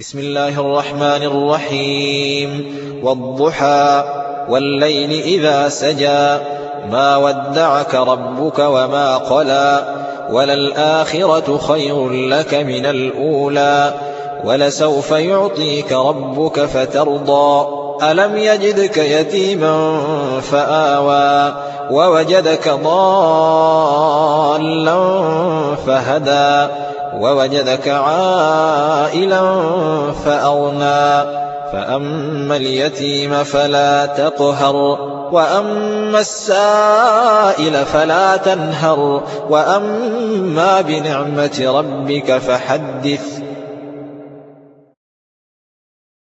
بسم الله الرحمن الرحيم والضحى والليل إذا سجى ما ودعك ربك وما قلى وللآخرة خير لك من الأولى ولسوف يعطيك ربك فترضى ألم يجدك يتيما فآوى ووجدك ضالا فهدى ووجدك عائلا فأغنى فأما اليتيم فلا تقهر وأما السائل فلا تنهر وأما بنعمة ربك فحدث